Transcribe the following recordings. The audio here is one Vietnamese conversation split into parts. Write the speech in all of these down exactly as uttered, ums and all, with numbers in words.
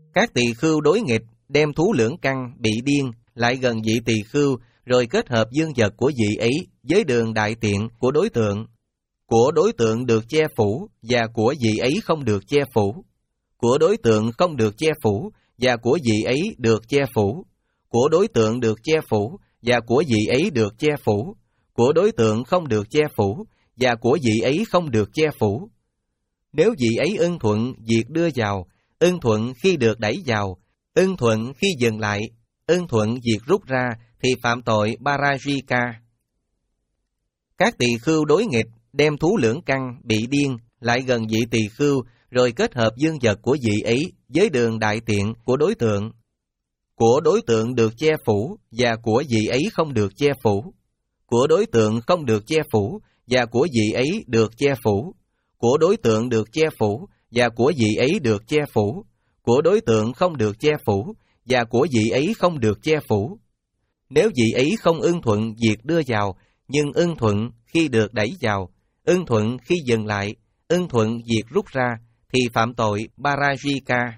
Các tỳ khưu đối nghịch, đem thú lưỡng căn bị điên lại gần vị tỳ khưu, rồi kết hợp dương vật của vị ấy với đường đại tiện của đối tượng. Của đối tượng được che phủ và của vị ấy không được che phủ. Của đối tượng không được che phủ và của vị ấy được che phủ. Của đối tượng được che phủ và của vị ấy được che phủ. Của đối tượng không được che phủ và của vị ấy không được che phủ. Nếu vị ấy ưng thuận việc đưa vào, ưng thuận khi được đẩy vào, ưng thuận khi dừng lại, ưng thuận việc rút ra, thì phạm tội Parajika. Các tỳ khưu đối nghịch, đem thú lưỡng căn bị điên lại gần vị tỳ khưu, rồi kết hợp dương vật của vị ấy với đường đại tiện của đối tượng. Của đối tượng được che phủ và của vị ấy không được che phủ. Của đối tượng không được che phủ và của vị ấy được che phủ. Của đối tượng được che phủ và của vị ấy được che phủ. Của đối tượng không được che phủ và của vị ấy không được che phủ. Nếu vị ấy không ưng thuận việc đưa vào, nhưng ưng thuận khi được đẩy vào, ưng thuận khi dừng lại, ưng thuận việc rút ra, thì phạm tội Parajika.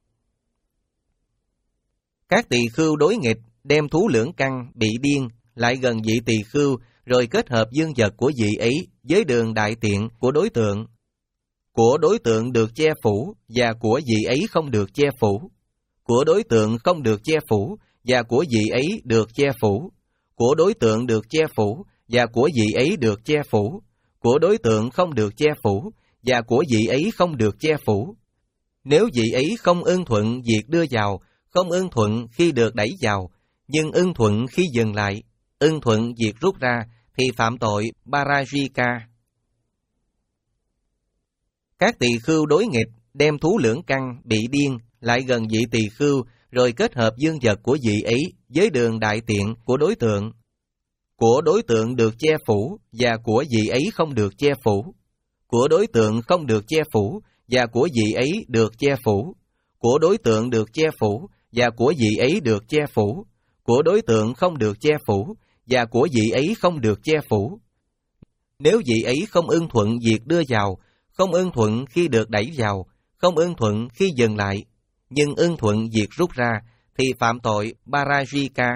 Các tỳ khưu đối nghịch, đem thú lưỡng căn bị điên lại gần vị tỳ khưu, rồi kết hợp dương vật của vị ấy với đường đại tiện của đối tượng. Của đối tượng được che phủ và của vị ấy không được che phủ. Của đối tượng không được che phủ và của vị ấy được che phủ. Của đối tượng được che phủ và của vị ấy được che phủ. Của đối tượng không được che phủ và của vị ấy không được che phủ. Nếu vị ấy không ưng thuận việc đưa vào, không ưng thuận khi được đẩy vào, nhưng ưng thuận khi dừng lại, ưng thuận việc rút ra, thì phạm tội Parajika. Các tỳ khưu đối nghịch, đem thú lưỡng căn bị điên lại gần vị tỳ khưu, rồi kết hợp dương vật của vị ấy với đường đại tiện của đối tượng. Của đối tượng được che phủ và của vị ấy không được che phủ. Của đối tượng không được che phủ và của vị ấy được che phủ. Của đối tượng được che phủ và của vị ấy được che phủ. Của đối tượng không được che phủ và của vị ấy không được che phủ. Nếu vị ấy không ưng thuận việc đưa vào, không ưng thuận khi được đẩy vào, không ưng thuận khi dừng lại, nhưng ưng thuận việc rút ra, thì phạm tội Parajika.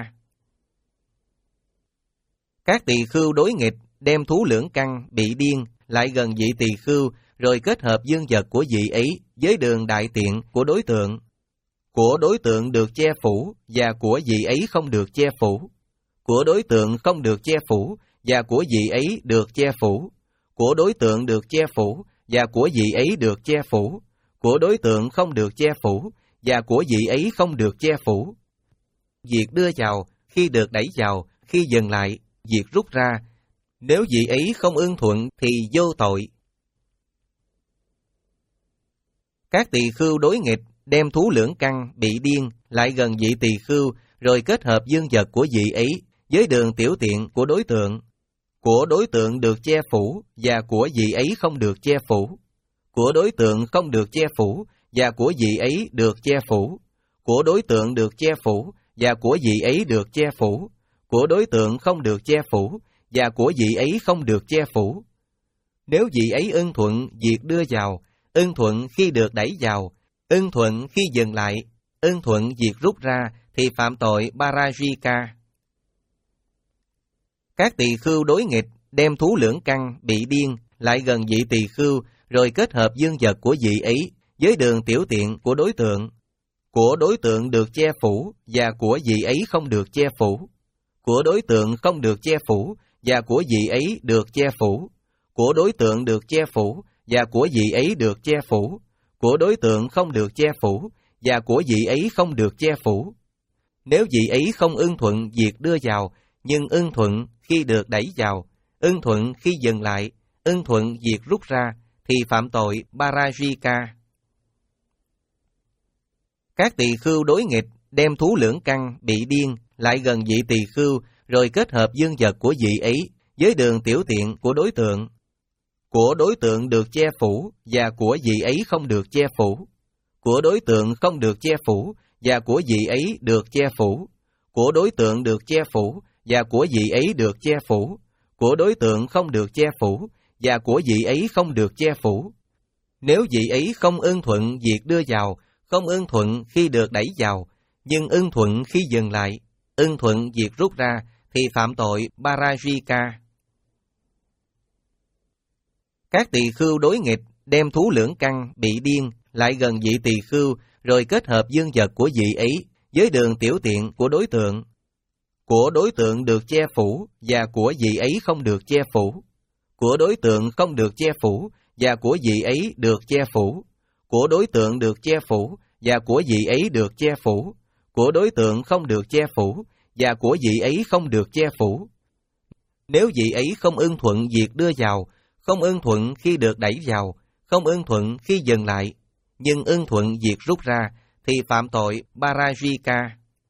Các tỳ khưu đối nghịch, đem thú lưỡng căn bị điên lại gần vị tỳ khưu, rồi kết hợp dương vật của vị ấy với đường đại tiện của đối tượng. Của đối tượng được che phủ và của vị ấy không được che phủ. Của đối tượng không được che phủ và của vị ấy được che phủ. Của đối tượng được che phủ và của vị ấy được che phủ. Của đối tượng không được che phủ và của vị ấy không được che phủ. Việc đưa vào, khi được đẩy vào, khi dừng lại, việc rút ra, nếu vị ấy không ưng thuận thì vô tội. Các tỳ khưu đối nghịch, đem thú lưỡng căn bị điên lại gần vị tỳ khưu, rồi kết hợp dương vật của vị ấy với đường tiểu tiện của đối tượng. Của đối tượng được che phủ và của vị ấy không được che phủ. Của đối tượng không được che phủ và của vị ấy được che phủ. Của đối tượng được che phủ và của vị ấy được che phủ. Của đối tượng không được che phủ và của vị ấy không được che phủ. Nếu vị ấy ưng thuận việc đưa vào, ưng thuận khi được đẩy vào, ưng thuận khi dừng lại, ưng thuận việc rút ra, thì phạm tội Parajika. Các tỳ khưu đối nghịch, đem thú lưỡng căn bị điên lại gần vị tỳ khưu, rồi kết hợp dương vật của vị ấy với đường tiểu tiện của đối tượng. Của đối tượng được che phủ và của vị ấy không được che phủ. Của đối tượng không được che phủ và của vị ấy được che phủ. Của đối tượng được che phủ và của vị ấy được che phủ. Của đối tượng không được che phủ và của vị ấy không được che phủ. Nếu vị ấy không ưng thuận việc đưa vào, nhưng ưng thuận khi được đẩy vào, ưng thuận khi dừng lại, ưng thuận việc rút ra, thì phạm tội Parajika. Các tỳ khưu đối nghịch, đem thú lưỡng căn bị điên lại gần vị tỳ khưu, rồi kết hợp dương vật của vị ấy với đường tiểu tiện của đối tượng. Của đối tượng được che phủ và của vị ấy không được che phủ. Của đối tượng không được che phủ và của vị ấy được che phủ. Của đối tượng được che phủ và của vị ấy được che phủ. Của đối tượng không được che phủ và của vị ấy không được che phủ. Nếu vị ấy không ưng thuận việc đưa vào, không ưng thuận khi được đẩy vào, nhưng ưng thuận khi dừng lại, ưng thuận việc rút ra, thì phạm tội Parajika. Các tỳ khưu đối nghịch, đem thú lưỡng căn, bị điên, lại gần vị tỳ khưu, rồi kết hợp dương vật của vị ấy, với đường tiểu tiện của đối tượng. Của đối tượng được che phủ, và của vị ấy không được che phủ. Của đối tượng không được che phủ, và của vị ấy được che phủ. Của đối tượng được che phủ, và của vị ấy được che phủ. Của đối tượng không được che phủ, và của vị ấy không được che phủ. Nếu vị ấy không ưng thuận việc đưa vào, không ưng thuận khi được đẩy vào, không ưng thuận khi dừng lại, nhưng ưng thuận việc rút ra, thì phạm tội Parajika.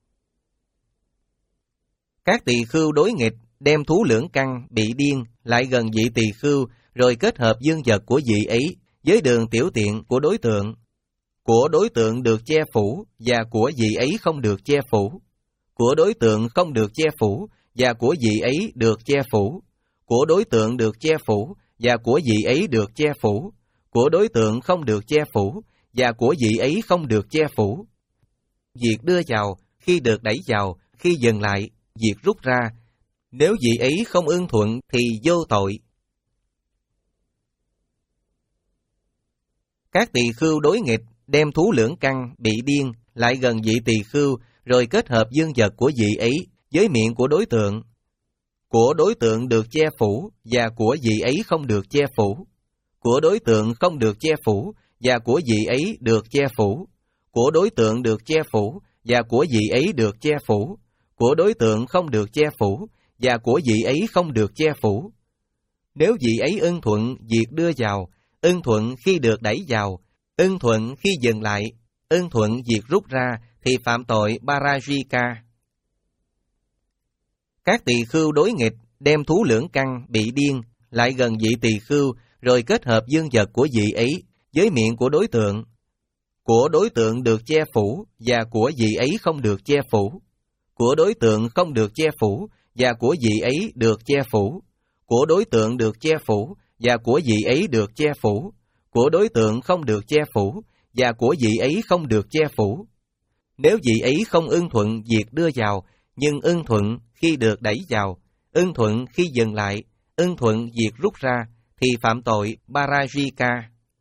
Các tỳ khưu đối nghịch, đem thú lưỡng căn, bị điên, lại gần vị tỳ khưu, rồi kết hợp dương vật của vị ấy, với đường tiểu tiện của đối tượng. Của đối tượng được che phủ, và của vị ấy không được che phủ. Của đối tượng không được che phủ, và của vị ấy được che phủ. Của đối tượng được che phủ, và của vị ấy được che phủ. Của đối tượng không được che phủ, và của vị ấy không được che phủ. Việc đưa vào, khi được đẩy vào, khi dừng lại, việc rút ra, nếu vị ấy không ưng thuận thì vô tội. Các tỳ khưu đối nghịch, đem thú lưỡng căn, bị điên, lại gần vị tỳ khưu, rồi kết hợp dương vật của vị ấy, với miệng của đối tượng. Của đối tượng được che phủ, và của vị ấy không được che phủ. Của đối tượng không được che phủ, và của vị ấy được che phủ. Của đối tượng được che phủ, và của vị ấy được che phủ. Của đối tượng không được che phủ, và của vị ấy không được che phủ. Nếu vị ấy ưng thuận việc đưa vào, ưng thuận khi được đẩy vào, ưng thuận khi dừng lại, ưng thuận việc rút ra, thì phạm tội Parajika. Các tỳ khưu đối nghịch, đem thú lưỡng căn, bị điên, lại gần vị tỳ khưu, rồi kết hợp dương vật của vị ấy, với miệng của đối tượng. Của đối tượng được che phủ, và của vị ấy không được che phủ. Của đối tượng không được che phủ, và của vị ấy được che phủ. Của đối tượng được che phủ, và của vị ấy được che phủ. Của đối tượng không được che phủ, và của vị ấy không được che phủ. Nếu vị ấy không ưng thuận việc đưa vào, nhưng ưng thuận khi được đẩy vào, ưng thuận khi dừng lại, ưng thuận việc rút ra, thì phạm tội Parajika.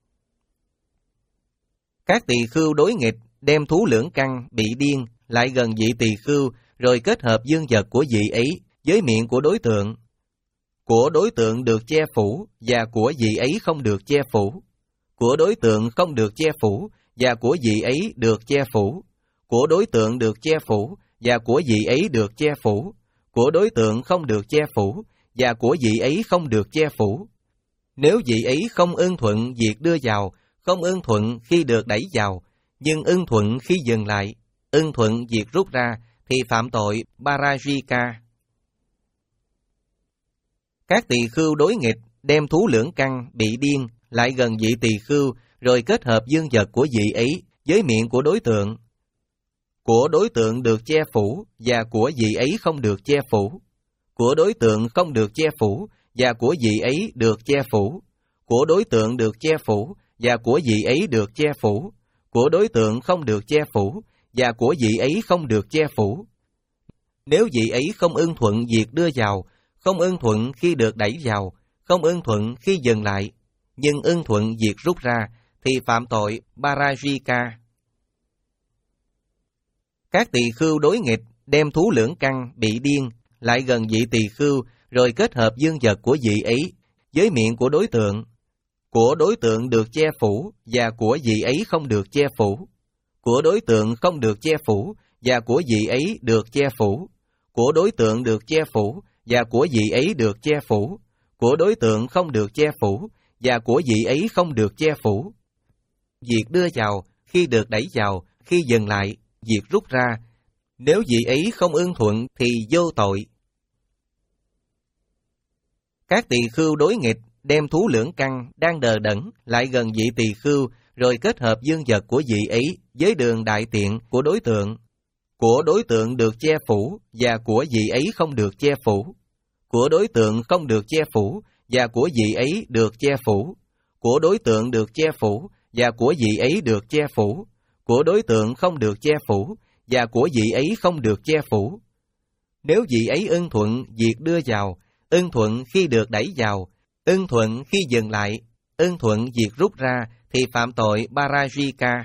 Các tỳ khưu đối nghịch, đem thú lưỡng căn, bị điên, lại gần vị tỳ khưu, rồi kết hợp dương vật của vị ấy, với miệng của đối tượng. Của đối tượng được che phủ, và của vị ấy không được che phủ. Của đối tượng không được che phủ, và của vị ấy được che phủ. Của đối tượng được che phủ, và của vị ấy được che phủ. Của đối tượng không được che phủ, và của vị ấy không được che phủ. Nếu vị ấy không ưng thuận việc đưa vào, không ưng thuận khi được đẩy vào, nhưng ưng thuận khi dừng lại, ưng thuận việc rút ra, thì phạm tội Parajika. Các tỳ khưu đối nghịch, đem thú lưỡng căn, bị điên, lại gần vị tỳ khưu, rồi kết hợp dương vật của vị ấy, với miệng của đối tượng. Của đối tượng được che phủ, và của vị ấy không được che phủ. Của đối tượng không được che phủ, và của vị ấy được che phủ. Của đối tượng được che phủ, và của vị ấy được che phủ. Của đối tượng không được che phủ, và của vị ấy không được che phủ. Nếu vị ấy không ưng thuận việc đưa vào, không ưng thuận khi được đẩy vào, không ưng thuận khi dừng lại, nhưng ưng thuận việc rút ra, thì phạm tội Parajika. Các tỳ khưu đối nghịch, đem thú lưỡng căn, bị điên, lại gần vị tỳ khưu, rồi kết hợp dương vật của vị ấy, với miệng của đối tượng. Của đối tượng được che phủ, và của vị ấy không được che phủ. Của đối tượng không được che phủ, và của vị ấy được che phủ. Của đối tượng được che phủ, và của vị ấy được che phủ. Của đối tượng không được che phủ, và của vị ấy không được che phủ. Việc đưa vào, khi được đẩy vào, khi dừng lại, việc rút ra, nếu vị ấy không ưng thuận thì vô tội. Các tỳ khưu đối nghịch, đem thú lưỡng căn, đang đờ đẫn, lại gần vị tỳ khưu, rồi kết hợp dương vật của vị ấy, với đường đại tiện của đối tượng. Của đối tượng được che phủ, và của vị ấy không được che phủ. Của đối tượng không được che phủ, và của vị ấy được che phủ. Của đối tượng được che phủ, và của vị ấy được che phủ. của đối tượng không được che phủ, và của vị ấy không được che phủ. Nếu vị ấy ưng thuận việc đưa vào, ưng thuận khi được đẩy vào, ưng thuận khi dừng lại, ưng thuận việc rút ra, thì phạm tội Parajika.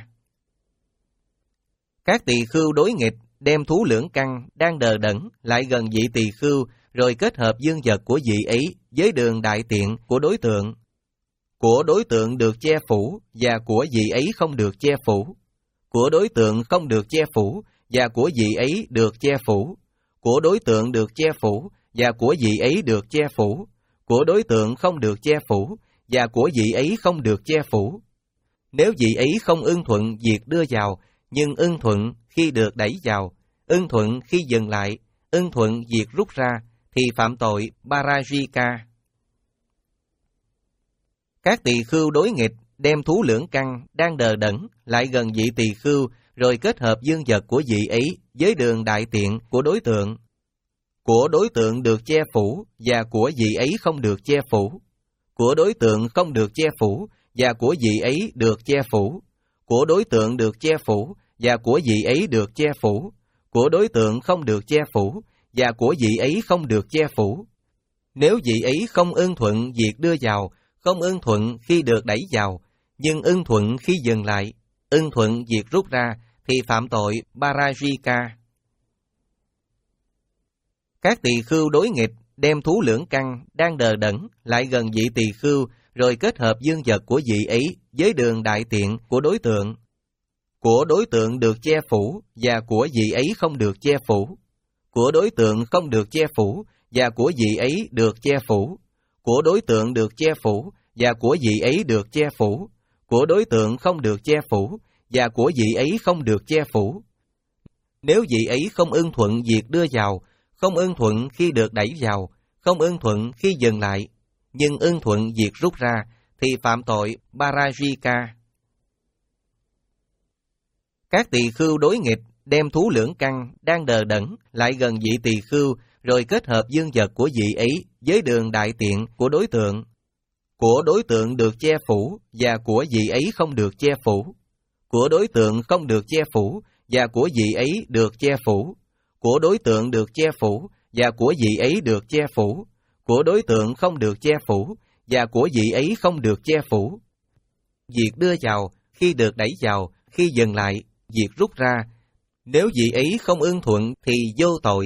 Các tỳ khưu đối nghịch đem thú lưỡng căn đang đờ đẫn lại gần vị tỳ khưu, rồi kết hợp dương vật của vị ấy với đường đại tiện của đối tượng. Của đối tượng được che phủ, và của vị ấy không được che phủ. Của đối tượng không được che phủ, và của vị ấy được che phủ. Của đối tượng được che phủ, và của vị ấy được che phủ. Của đối tượng không được che phủ, và của vị ấy không được che phủ. Nếu vị ấy không ưng thuận việc đưa vào, nhưng ưng thuận khi được đẩy vào, ưng thuận khi dừng lại, ưng thuận việc rút ra, thì phạm tội Parajika. Các tỳ khưu đối nghịch đem thú lưỡng căn đang đờ đẫn lại gần vị tỳ khưu, rồi kết hợp dương vật của vị ấy với đường đại tiện của đối tượng. Của đối tượng được che phủ, và của vị ấy không được che phủ. Của đối tượng không được che phủ, và của vị ấy được che phủ. Của đối tượng được che phủ, và của vị ấy được che phủ. Của đối tượng không được che phủ, và của vị ấy không được che phủ. Nếu vị ấy không ưng thuận việc đưa vào, không ưng thuận khi được đẩy vào, nhưng ưng thuận khi dừng lại, ưng thuận việc rút ra, thì phạm tội Parajika. Các tỳ khưu đối nghịch đem thú lưỡng căn đang đờ đẫn lại gần vị tỳ khưu, rồi kết hợp dương vật của vị ấy với đường đại tiện của đối tượng. Của đối tượng được che phủ, và của vị ấy không được che phủ. Của đối tượng không được che phủ, và của vị ấy được che phủ. Của đối tượng được che phủ, và của vị ấy được che phủ. Của đối tượng không được che phủ, và của vị ấy không được che phủ. Nếu vị ấy không ưng thuận việc đưa vào, không ưng thuận khi được đẩy vào, không ưng thuận khi dừng lại, nhưng ưng thuận việc rút ra, thì phạm tội Parajika. Các tỳ khưu đối nghịch đem thú lưỡng căn đang đờ đẫn lại gần vị tỳ khưu, rồi kết hợp dương vật của vị ấy với đường đại tiện của đối tượng. Của đối tượng được che phủ, và của vị ấy không được che phủ. Của đối tượng không được che phủ, và của vị ấy được che phủ. Của đối tượng được che phủ, và của vị ấy được che phủ. Của đối tượng không được che phủ, và của vị ấy không được che phủ. Việc đưa vào, khi được đẩy vào, khi dừng lại, việc rút ra, nếu vị ấy không ưng thuận thì vô tội.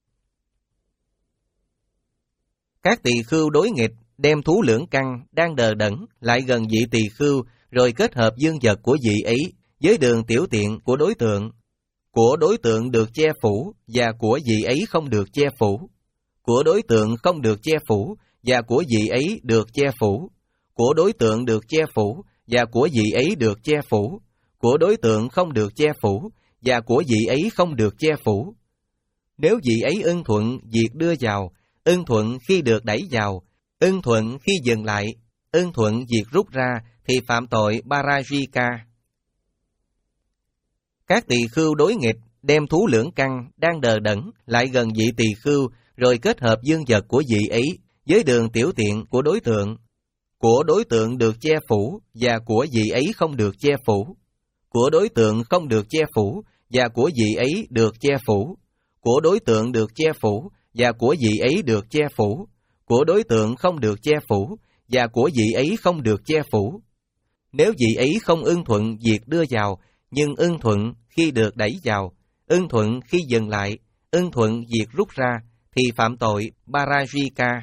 Các tỳ khưu đối nghịch đem thú lưỡng căn đang đờ đẫn lại gần vị tỳ khưu, rồi kết hợp dương vật của vị ấy với đường tiểu tiện của đối tượng. Của đối tượng được che phủ, và của vị ấy không được che phủ. Của đối tượng không được che phủ, và của vị ấy được che phủ. Của đối tượng được che phủ, và của vị ấy được che phủ. Của đối tượng không được che phủ, và của vị ấy không được che phủ. Nếu vị ấy ưng thuận việc đưa vào, ưng thuận khi được đẩy vào, ưng thuận khi dừng lại, ưng thuận việc rút ra, thì phạm tội Parajika. Các tỳ khưu đối nghịch đem thú lưỡng căn đang đờ đẫn lại gần vị tỳ khưu, rồi kết hợp dương vật của vị ấy với đường tiểu tiện của đối tượng. Của đối tượng được che phủ, và của vị ấy không được che phủ. Của đối tượng không được che phủ, và của vị ấy được che phủ. Của đối tượng được che phủ, và của vị ấy được che phủ. Của đối tượng không được che phủ, và của vị ấy không được che phủ. Nếu vị ấy không ưng thuận việc đưa vào, nhưng ưng thuận khi được đẩy vào, ưng thuận khi dừng lại, ưng thuận việc rút ra, thì phạm tội Parajika.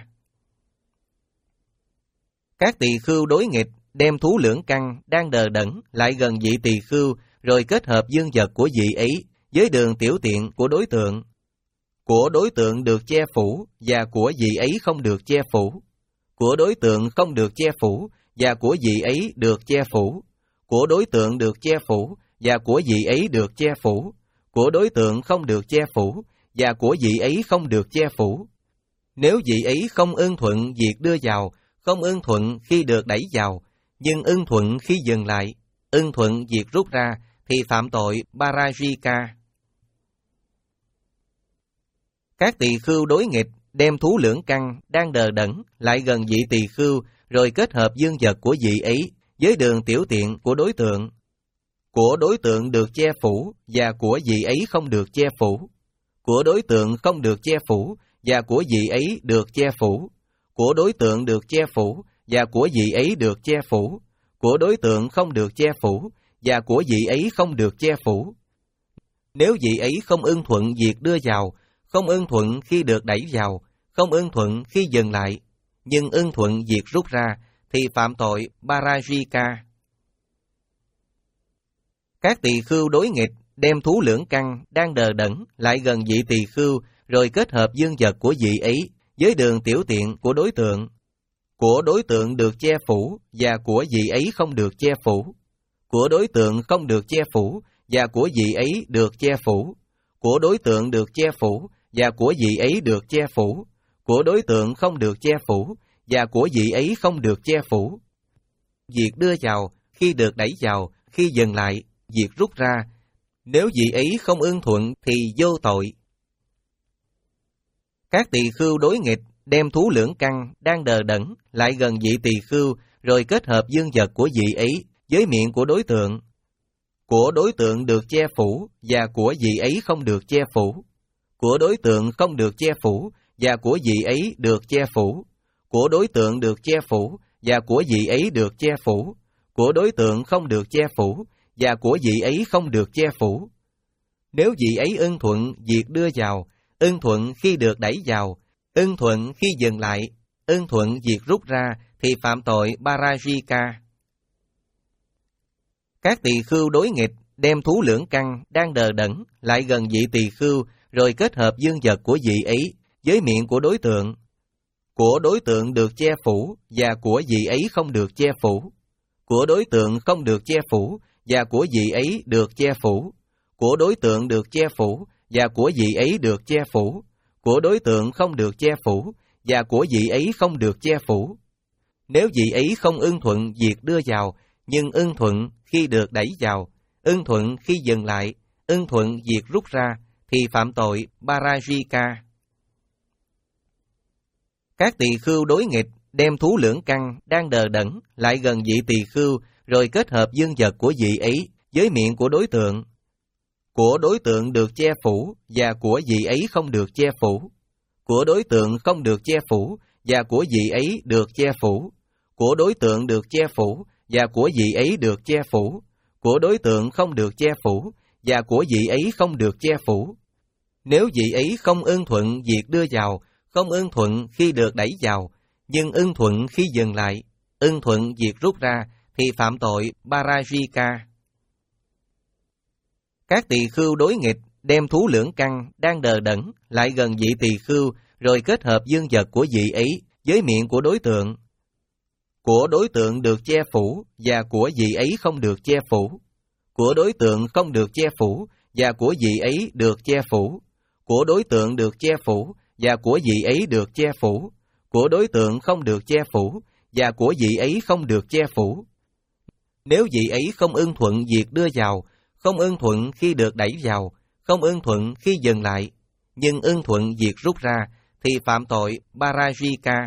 Các tỳ khưu đối nghịch đem thú lưỡng căn đang đờ đẫn lại gần vị tỳ khưu, rồi kết hợp dương vật của vị ấy với đường tiểu tiện của đối tượng. Của đối tượng được che phủ, và của vị ấy không được che phủ. Của đối tượng không được che phủ, và của vị ấy được che phủ. Của đối tượng được che phủ, và của vị ấy được che phủ. Của đối tượng không được che phủ, và của vị ấy không được che phủ. Nếu vị ấy không ưng thuận việc đưa vào, không ưng thuận khi được đẩy vào, nhưng ưng thuận khi dừng lại, ưng thuận việc rút ra, thì phạm tội Parajika. Các tỳ khưu đối nghịch đem thú lưỡng căn đang đờ đẫn lại gần vị tỳ khưu, rồi kết hợp dương vật của vị ấy với đường tiểu tiện của đối tượng. của đối tượng được che phủ và của vị ấy không được che phủ, của đối tượng không được che phủ và của vị ấy được che phủ, của đối tượng được che phủ và của vị ấy được che phủ, của đối tượng không được che phủ và của vị ấy không được che phủ. Nếu vị ấy không ưng thuận việc đưa vào, không ưng thuận khi được đẩy vào, không ưng thuận khi dừng lại, nhưng ưng thuận việc rút ra, thì phạm tội Parajika. Các tỳ khưu đối nghịch đem thú lưỡng căn đang đờ đẫn lại gần vị tỳ khưu, rồi kết hợp dương vật của vị ấy với đường tiểu tiện của đối tượng. Của đối tượng được che phủ và của vị ấy không được che phủ. Của đối tượng không được che phủ và của vị ấy được che phủ. Của đối tượng được che phủ và của vị ấy được che phủ. Của đối tượng không được che phủ và của vị ấy không được che phủ. Việc đưa vào, khi được đẩy vào, khi dừng lại, việc rút ra, nếu vị ấy không ưng thuận thì vô tội. Các tỳ khưu đối nghịch đem thú lưỡng căn đang đờ đẫn lại gần vị tỳ khưu, rồi kết hợp dương vật của vị ấy với miệng của đối tượng. Của đối tượng được che phủ và của vị ấy không được che phủ. Của đối tượng không được che phủ và của vị ấy được che phủ. Của đối tượng được che phủ và của vị ấy được che phủ. Của đối tượng không được che phủ và của vị ấy không được che phủ. Nếu vị ấy ưng thuận việc đưa vào, ưng thuận khi được đẩy vào, ưng thuận khi dừng lại, ưng thuận việc rút ra, thì phạm tội Parajika. Các tỳ khưu đối nghịch đem thú lưỡng căn đang đờ đẫn lại gần vị tỳ khưu, rồi kết hợp dương vật của vị ấy với miệng của đối tượng. Của đối tượng được che phủ và của vị ấy không được che phủ. Của đối tượng không được che phủ và của vị ấy được che phủ. Của đối tượng được che phủ và của vị ấy được che phủ. Của đối tượng không được che phủ và của vị ấy không được che phủ. Nếu vị ấy không ưng thuận việc đưa vào, nhưng ưng thuận khi được đẩy vào, ưng thuận khi dừng lại, ưng thuận việc rút ra, thì phạm tội Parajika. Các tỳ khưu đối nghịch đem thú lưỡng căn đang đờ đẫn lại gần vị tỳ khưu, rồi kết hợp dương vật của vị ấy với miệng của đối tượng. Của đối tượng được che phủ và của vị ấy không được che phủ. Của đối tượng không được che phủ và của vị ấy được che phủ. Của đối tượng được che phủ và của vị ấy được che phủ. Của đối tượng không được che phủ và của vị ấy không được che phủ. Nếu vị ấy không ưng thuận việc đưa vào, không ưng thuận khi được đẩy vào, nhưng ưng thuận khi dừng lại, ưng thuận việc rút ra, thì phạm tội Parajika. Các tỳ khưu đối nghịch đem thú lưỡng căn đang đờ đẫn lại gần vị tỳ khưu, rồi kết hợp dương vật của vị ấy với miệng của đối tượng. Của đối tượng được che phủ và của vị ấy không được che phủ. Của đối tượng không được che phủ và của vị ấy được che phủ. Của đối tượng được che phủ và của vị ấy được che phủ. Của đối tượng không được che phủ và của vị ấy không được che phủ. Nếu vị ấy không ưng thuận việc đưa vào, không ưng thuận khi được đẩy vào, không ưng thuận khi dừng lại, nhưng ưng thuận việc rút ra, thì phạm tội Parajika.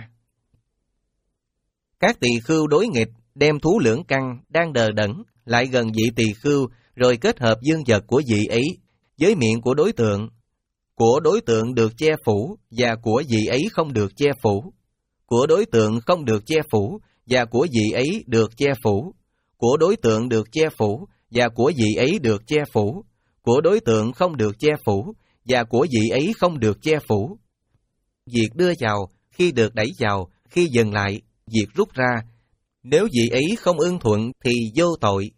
Các tỳ khưu đối nghịch đem thú lưỡng căn đang đờ đẫn lại gần vị tỳ khưu, rồi kết hợp dương vật của vị ấy với miệng của đối tượng. Của đối tượng được che phủ và của vị ấy không được che phủ. Của đối tượng không được che phủ và của vị ấy được che phủ. Của đối tượng được che phủ và của vị ấy được che phủ. Của đối tượng không được che phủ và của vị ấy không được che phủ. Việc đưa vào, khi được đẩy vào, khi dừng lại, việc rút ra, nếu vị ấy không ưng thuận thì vô tội.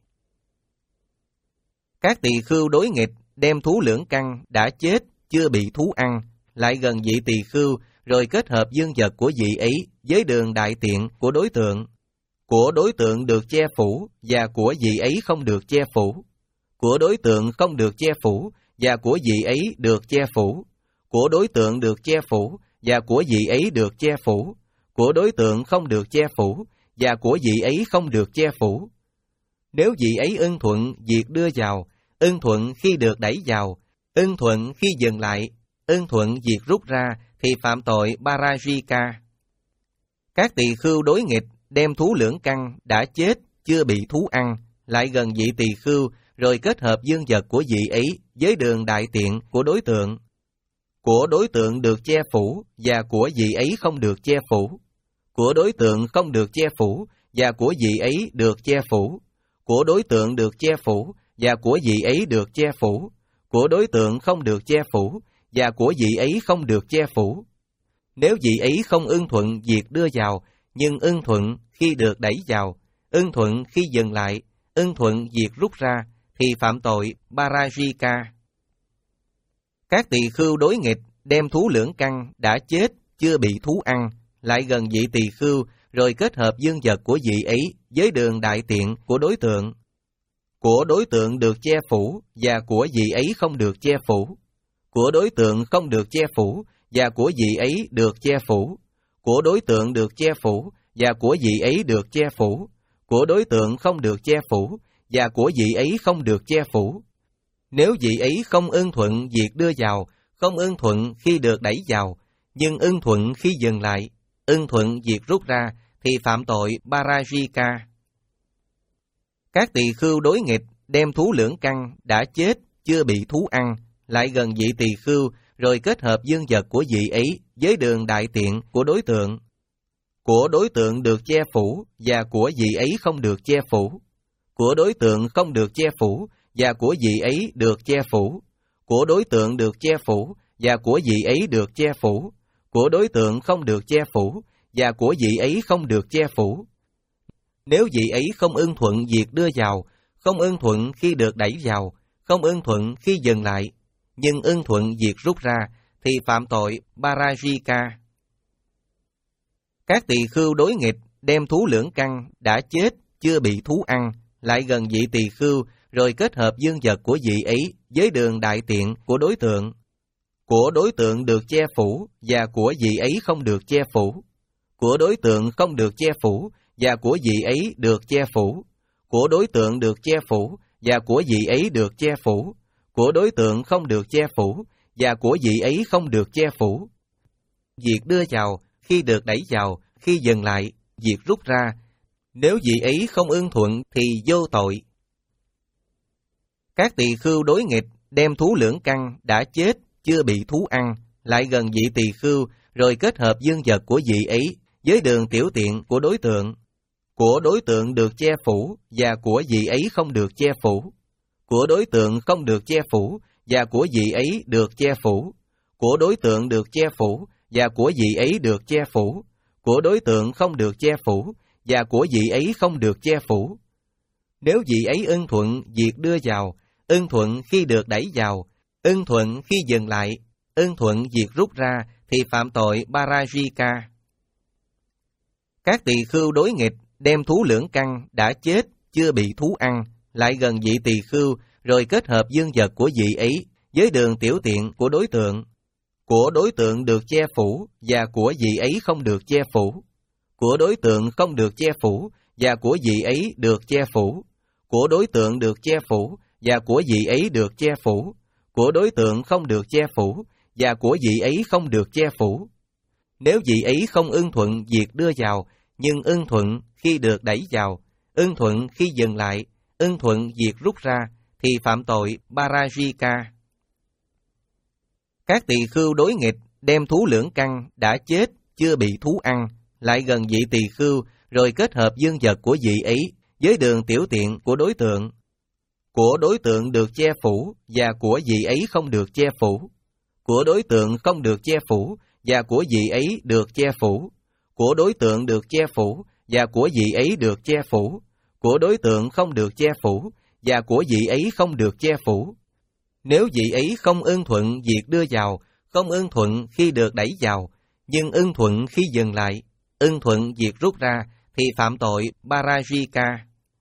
Các tỳ khưu đối nghịch đem thú lưỡng căn đã chết, chưa bị thú ăn, lại gần vị tỳ khưu, rồi kết hợp dương vật của vị ấy với đường đại tiện của đối tượng. Của đối tượng được che phủ và của vị ấy không được che phủ. Của đối tượng không được che phủ và của vị ấy được che phủ. Của đối tượng được che phủ và của vị ấy được che phủ. Của đối tượng không được che phủ và của vị ấy không được che phủ. Nếu vị ấy ưng thuận việc đưa vào, ưng thuận khi được đẩy vào, ưng thuận khi dừng lại, ưng thuận việc rút ra, thì phạm tội Parajika. Các tỳ khưu đối nghịch đem thú lưỡng căn đã chết, chưa bị thú ăn, lại gần vị tỳ khưu, rồi kết hợp dương vật của vị ấy với đường đại tiện của đối tượng. Của đối tượng được che phủ và của vị ấy không được che phủ. Của đối tượng không được che phủ và của vị ấy được che phủ. Của đối tượng được che phủ và của vị ấy được che phủ. Của đối tượng không được che phủ và của vị ấy không được che phủ. Nếu vị ấy không ưng thuận việc đưa vào, nhưng ưng thuận khi được đẩy vào, ưng thuận khi dừng lại, ưng thuận việc rút ra, thì phạm tội Parajika. Các tỳ khưu đối nghịch đem thú lưỡng căn đã chết, chưa bị thú ăn, lại gần vị tỳ khưu, rồi kết hợp dương vật của vị ấy với đường đại tiện của đối tượng. Của đối tượng được che phủ và của vị ấy không được che phủ. Của đối tượng không được che phủ và của vị ấy được che phủ. Của đối tượng được che phủ và của vị ấy được che phủ. Của đối tượng không được che phủ và của vị ấy không được che phủ. Nếu vị ấy không ưng thuận việc đưa vào, không ưng thuận khi được đẩy vào, nhưng ưng thuận khi dừng lại, ưng thuận việc rút ra, thì phạm tội Parajika. Các tỳ khưu đối nghịch đem thú lưỡng căn đã chết, chưa bị thú ăn, lại gần vị tỳ khưu, rồi kết hợp dương vật của vị ấy với đường đại tiện của đối tượng. Của đối tượng được che phủ và của vị ấy không được che phủ. Của đối tượng không được che phủ và của vị ấy được che phủ. Của đối tượng được che phủ và của vị ấy được che phủ. Của đối tượng không được che phủ và của vị ấy không được che phủ. Nếu vị ấy không ưng thuận việc đưa vào, không ưng thuận khi được đẩy vào, không ưng thuận khi dừng lại, nhưng ưng thuận việc rút ra, thì phạm tội Parajika. Các tỳ khưu đối nghịch đem thú lưỡng căn đã chết, chưa bị thú ăn, lại gần vị tỳ khưu, rồi kết hợp dương vật của vị ấy với đường đại tiện của đối tượng. Của đối tượng được che phủ và của vị ấy không được che phủ. Của đối tượng không được che phủ và của vị ấy được che phủ. Của đối tượng được che phủ và của vị ấy được che phủ. Của đối tượng không được che phủ và của vị ấy không được che phủ. Việc đưa vào, khi được đẩy vào, khi dừng lại, việc rút ra, nếu vị ấy không ưng thuận thì vô tội. Các tỳ khưu đối nghịch đem thú lưỡng căn đã chết, chưa bị thú ăn, lại gần vị tỳ khưu, rồi kết hợp dương vật của vị ấy với đường tiểu tiện của đối tượng. Của đối tượng được che phủ và của vị ấy không được che phủ. Của đối tượng không được che phủ và của vị ấy được che phủ. Của đối tượng được che phủ và của vị ấy được che phủ. Của đối tượng không được che phủ và của vị ấy không được che phủ. Nếu vị ấy ưng thuận việc đưa vào, ưng thuận khi được đẩy vào, ưng thuận khi dừng lại, ưng thuận việc rút ra, thì phạm tội Parajika. Các tỳ khưu đối nghịch đem thú lưỡng căn đã chết, chưa bị thú ăn, lại gần vị tỳ khưu, rồi kết hợp dương vật của vị ấy với đường tiểu tiện của đối tượng. Của đối tượng được che phủ và của vị ấy không được che phủ. Của đối tượng không được che phủ và của vị ấy được che phủ. Của đối tượng được che phủ và của vị ấy được che phủ. Của đối tượng không được che phủ và của vị ấy không được che phủ. Nếu vị ấy không ưng thuận việc đưa vào, nhưng ưng thuận khi được đẩy vào, ưng thuận khi dừng lại, ưng thuận việc rút ra, thì phạm tội Parajika. Các tỳ khưu đối nghịch đem thú lưỡng căn đã chết, chưa bị thú ăn, lại gần vị tỳ khưu, rồi kết hợp dương vật của vị ấy với đường tiểu tiện của đối tượng. Của đối tượng được che phủ và của vị ấy không được che phủ. Của đối tượng không được che phủ và của vị ấy được che phủ. Của đối tượng được che phủ và của vị ấy được che phủ. Của đối tượng không được che phủ và của vị ấy không được che phủ. Nếu vị ấy không ưng thuận việc đưa vào, không ưng thuận khi được đẩy vào, nhưng ưng thuận khi dừng lại, ưng thuận việc rút ra, thì phạm tội Parajika.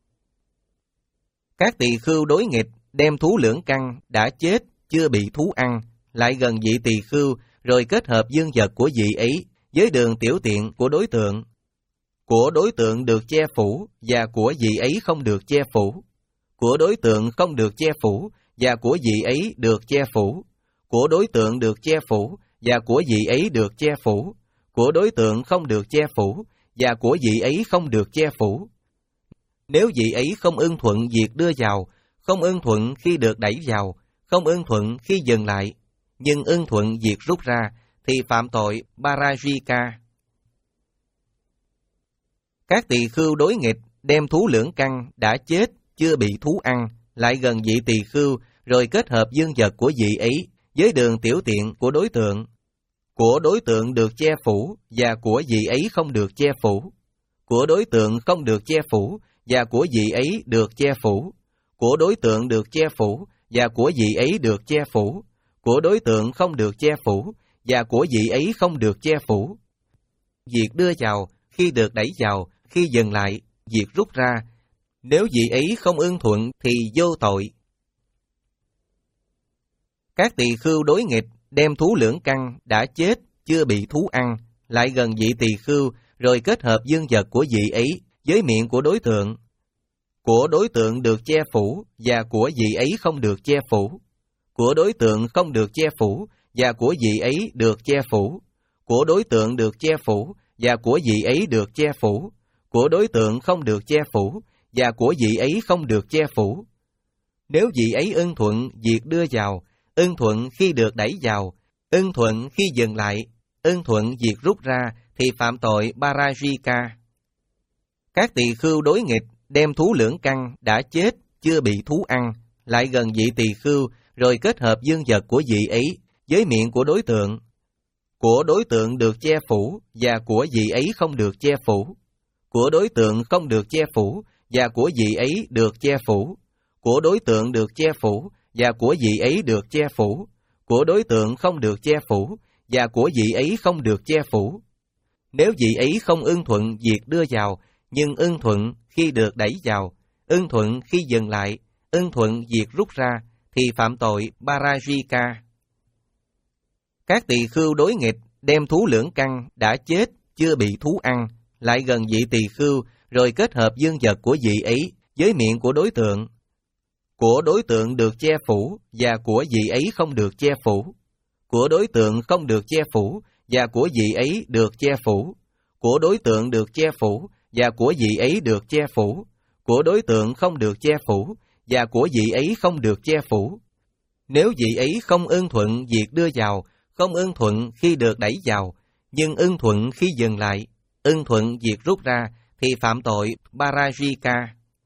Các tỳ khưu đối nghịch đem thú lưỡng căn đã chết, chưa bị thú ăn, lại gần vị tỳ khưu, rồi kết hợp dương vật của vị ấy với đường tiểu tiện của đối tượng. Của đối tượng được che phủ và của vị ấy không được che phủ. Của đối tượng không được che phủ và của vị ấy được che phủ. Của đối tượng được che phủ và của vị ấy được che phủ. Của đối tượng không được che phủ và của vị ấy không được che phủ. Nếu vị ấy không ưng thuận việc đưa vào, không ưng thuận khi được đẩy vào, không ưng thuận khi dừng lại, nhưng ưng thuận việc rút ra, thì phạm tội Parajika. Các tỳ khưu đối nghịch, đem thú lưỡng căn đã chết, chưa bị thú ăn, lại gần vị tỳ khưu, rồi kết hợp dương vật của vị ấy với đường tiểu tiện của đối tượng. Của đối tượng được che phủ, và của vị ấy không được che phủ. Của đối tượng không được che phủ, và của vị ấy được che phủ. Của đối tượng được che phủ, và của vị ấy được che phủ. Của đối tượng không được che phủ, và của vị ấy không được che phủ. Việc đưa vào, khi được đẩy vào, khi dừng lại, việc rút ra, nếu vị ấy không ưng thuận thì vô tội. Các tỳ khưu đối nghịch, đem thú lưỡng căn đã chết, chưa bị thú ăn, lại gần vị tỳ khưu, rồi kết hợp dương vật của vị ấy với miệng của đối tượng. Của đối tượng được che phủ, và của vị ấy không được che phủ. Của đối tượng không được che phủ, và của vị ấy được che phủ. Của đối tượng được che phủ, và của vị ấy được che phủ. Của đối tượng không được che phủ, và của vị ấy không được che phủ. Nếu vị ấy ưng thuận việc đưa vào, ưng thuận khi được đẩy vào, ưng thuận khi dừng lại, ưng thuận việc rút ra, thì phạm tội Parajika. Các tỳ khưu đối nghịch, đem thú lưỡng căn đã chết, chưa bị thú ăn, lại gần vị tỳ khưu, rồi kết hợp dương vật của vị ấy với miệng của đối tượng. Của đối tượng được che phủ, và của vị ấy không được che phủ. Của đối tượng không được che phủ, và của vị ấy được che phủ. Của đối tượng được che phủ, và của vị ấy được che phủ. Của đối tượng không được che phủ, và của vị ấy không được che phủ. Nếu vị ấy không ưng thuận việc đưa vào, nhưng ưng thuận khi được đẩy vào, ưng thuận khi dừng lại, ưng thuận việc rút ra, thì phạm tội Parajika. Các tỳ khưu đối nghịch, đem thú lưỡng căn đã chết, chưa bị thú ăn, lại gần vị tỳ khưu, rồi kết hợp dương vật của vị ấy với miệng của đối tượng. Của đối tượng được che phủ, và của vị ấy không được che phủ. Của đối tượng không được che phủ, và của vị ấy được che phủ. Của đối tượng được che phủ, và của vị ấy được che phủ. Của đối tượng không được che phủ, và của vị ấy không được che phủ. Nếu vị ấy không ưng thuận việc đưa vào, không ưng thuận khi được đẩy vào, nhưng ưng thuận khi dừng lại, ưng thuận việc rút ra, thì phạm tội Parajika.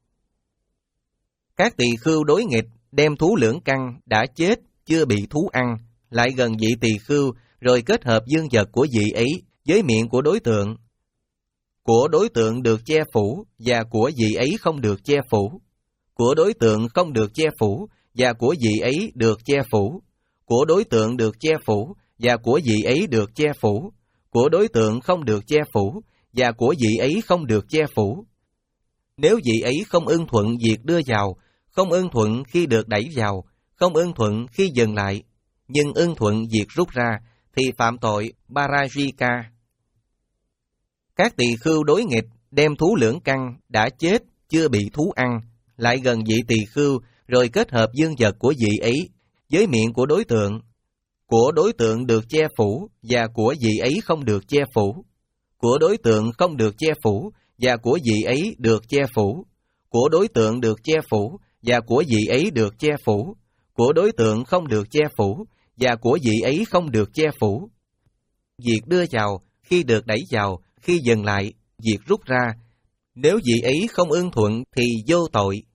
Các tỳ khưu đối nghịch, đem thú lưỡng căn đã chết, chưa bị thú ăn, lại gần vị tỳ khưu, rồi kết hợp dương vật của vị ấy với miệng của đối tượng. Của đối tượng được che phủ, và của vị ấy không được che phủ. Của đối tượng không được che phủ, và của vị ấy được che phủ. Của đối tượng được che phủ, và của vị ấy được che phủ. Của đối tượng không được che phủ, và của vị ấy không được che phủ. Nếu vị ấy không ưng thuận việc đưa vào, không ưng thuận khi được đẩy vào, không ưng thuận khi dừng lại, nhưng ưng thuận việc rút ra, thì phạm tội Parajika. Các tỳ khưu đối nghịch, đem thú lưỡng căn đã chết, chưa bị thú ăn, lại gần vị tỳ khưu, rồi kết hợp dương vật của vị ấy với miệng của đối tượng. Của đối tượng được che phủ, và của vị ấy không được che phủ. Của đối tượng không được che phủ, và của vị ấy được che phủ. Của đối tượng được che phủ, và của vị ấy được che phủ. Của đối tượng không được che phủ, và của vị ấy không được che phủ. Việc đưa vào, khi được đẩy vào, khi dừng lại, việc rút ra, nếu vị ấy không ưng thuận thì vô tội.